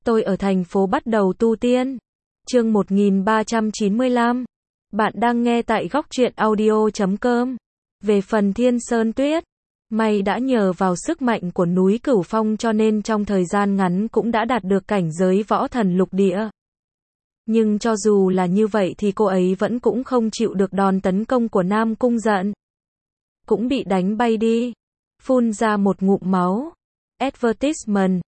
Tôi ở thành phố bắt đầu tu tiên. Chương 1395. Bạn đang nghe tại góc truyện audio.com. Về phần Thiên Sơn Tuyết, may đã nhờ vào sức mạnh của núi Cửu Phong cho nên trong thời gian ngắn cũng đã đạt được cảnh giới võ thần lục địa. Nhưng cho dù là như vậy thì cô ấy vẫn cũng không chịu được đòn tấn công của Nam Cung Giận. Cũng bị đánh bay đi, phun ra một ngụm máu. Advertisement,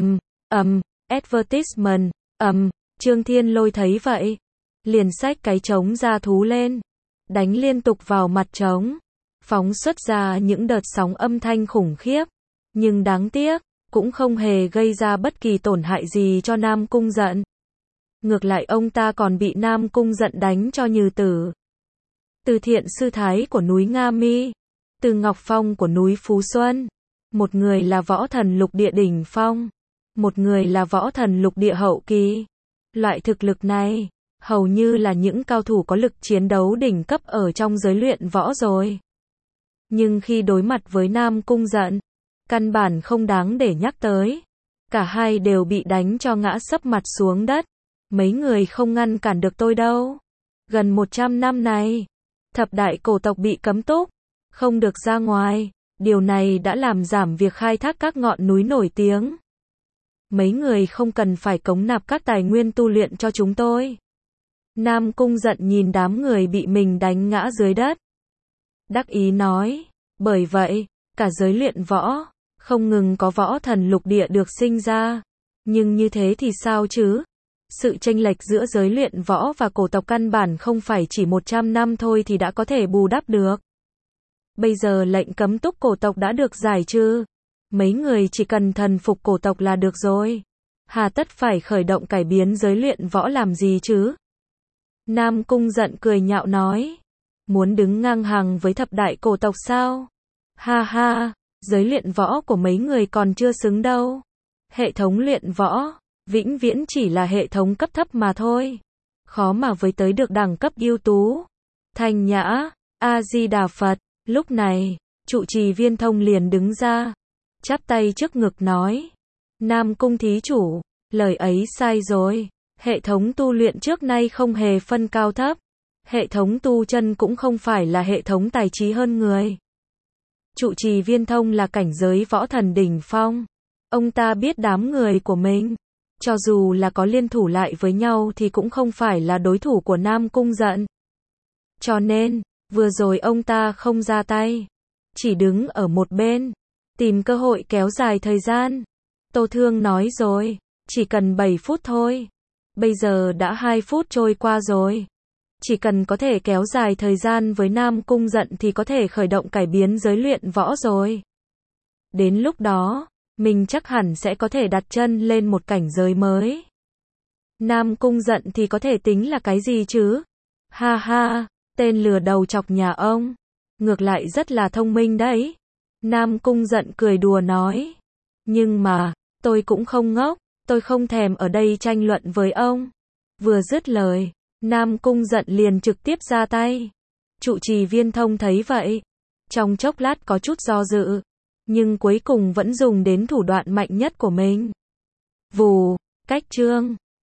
advertisement, Trương Thiên Lôi thấy vậy, liền xách cái trống ra thú lên, đánh liên tục vào mặt trống, phóng xuất ra những đợt sóng âm thanh khủng khiếp, nhưng đáng tiếc, cũng không hề gây ra bất kỳ tổn hại gì cho Nam Cung Giận. Ngược lại ông ta còn bị Nam Cung Giận đánh cho như tử. Từ Thiện Sư Thái của núi Nga Mi, Từ Ngọc Phong của núi Phú Xuân, một người là võ thần lục địa đỉnh phong, một người là võ thần lục địa hậu kỳ. Loại thực lực này, hầu như là những cao thủ có lực chiến đấu đỉnh cấp ở trong giới luyện võ rồi. Nhưng khi đối mặt với Nam Cung Giận, căn bản không đáng để nhắc tới. Cả hai đều bị đánh cho ngã sấp mặt xuống đất. Mấy người không ngăn cản được tôi đâu. Gần 100 năm này, thập đại cổ tộc bị cấm túc, không được ra ngoài. Điều này đã làm giảm việc khai thác các ngọn núi nổi tiếng. Mấy người không cần phải cống nạp các tài nguyên tu luyện cho chúng tôi. Nam Cung Giận nhìn đám người bị mình đánh ngã dưới đất, đắc ý nói, bởi vậy, cả giới luyện võ, không ngừng có võ thần lục địa được sinh ra. Nhưng như thế thì sao chứ? Sự chênh lệch giữa giới luyện võ và cổ tộc căn bản không phải chỉ 100 năm thôi thì đã có thể bù đắp được. Bây giờ lệnh cấm túc cổ tộc đã được giải trừ. Mấy người chỉ cần thần phục cổ tộc là được rồi. Hà tất phải khởi động cải biến giới luyện võ làm gì chứ? Nam Cung Giận cười nhạo nói. Muốn đứng ngang hàng với thập đại cổ tộc sao? Ha ha, giới luyện võ của mấy người còn chưa xứng đâu. Hệ thống luyện võ, vĩnh viễn chỉ là hệ thống cấp thấp mà thôi. Khó mà với tới được đẳng cấp ưu tú. Thanh nhã, A-di-đà Phật. Lúc này, trụ trì Viên Thông liền đứng ra, chắp tay trước ngực nói. Nam Cung thí chủ, lời ấy sai rồi. Hệ thống tu luyện trước nay không hề phân cao thấp. Hệ thống tu chân cũng không phải là hệ thống tài trí hơn người. Trụ trì Viên Thông là cảnh giới võ thần đỉnh phong. Ông ta biết đám người của mình, cho dù là có liên thủ lại với nhau thì cũng không phải là đối thủ của Nam Cung Giận. Cho nên, vừa rồi ông ta không ra tay, chỉ đứng ở một bên, tìm cơ hội kéo dài thời gian. Tô Thương nói rồi, chỉ cần 7 phút thôi. Bây giờ đã 2 phút trôi qua rồi. Chỉ cần có thể kéo dài thời gian với Nam Cung Giận thì có thể khởi động cải biến giới luyện võ rồi. Đến lúc đó, mình chắc hẳn sẽ có thể đặt chân lên một cảnh giới mới. Nam Cung Giận thì có thể tính là cái gì chứ? Ha ha, tên lừa đầu chọc nhà ông, ngược lại rất là thông minh đấy. Nam Cung Giận cười đùa nói. Nhưng mà, tôi cũng không ngốc, tôi không thèm ở đây tranh luận với ông. Vừa dứt lời, Nam Cung Giận liền trực tiếp ra tay. Trụ trì Viên Thông thấy vậy, trong chốc lát có chút do dự, nhưng cuối cùng vẫn dùng đến thủ đoạn mạnh nhất của mình. Vù, cách chương.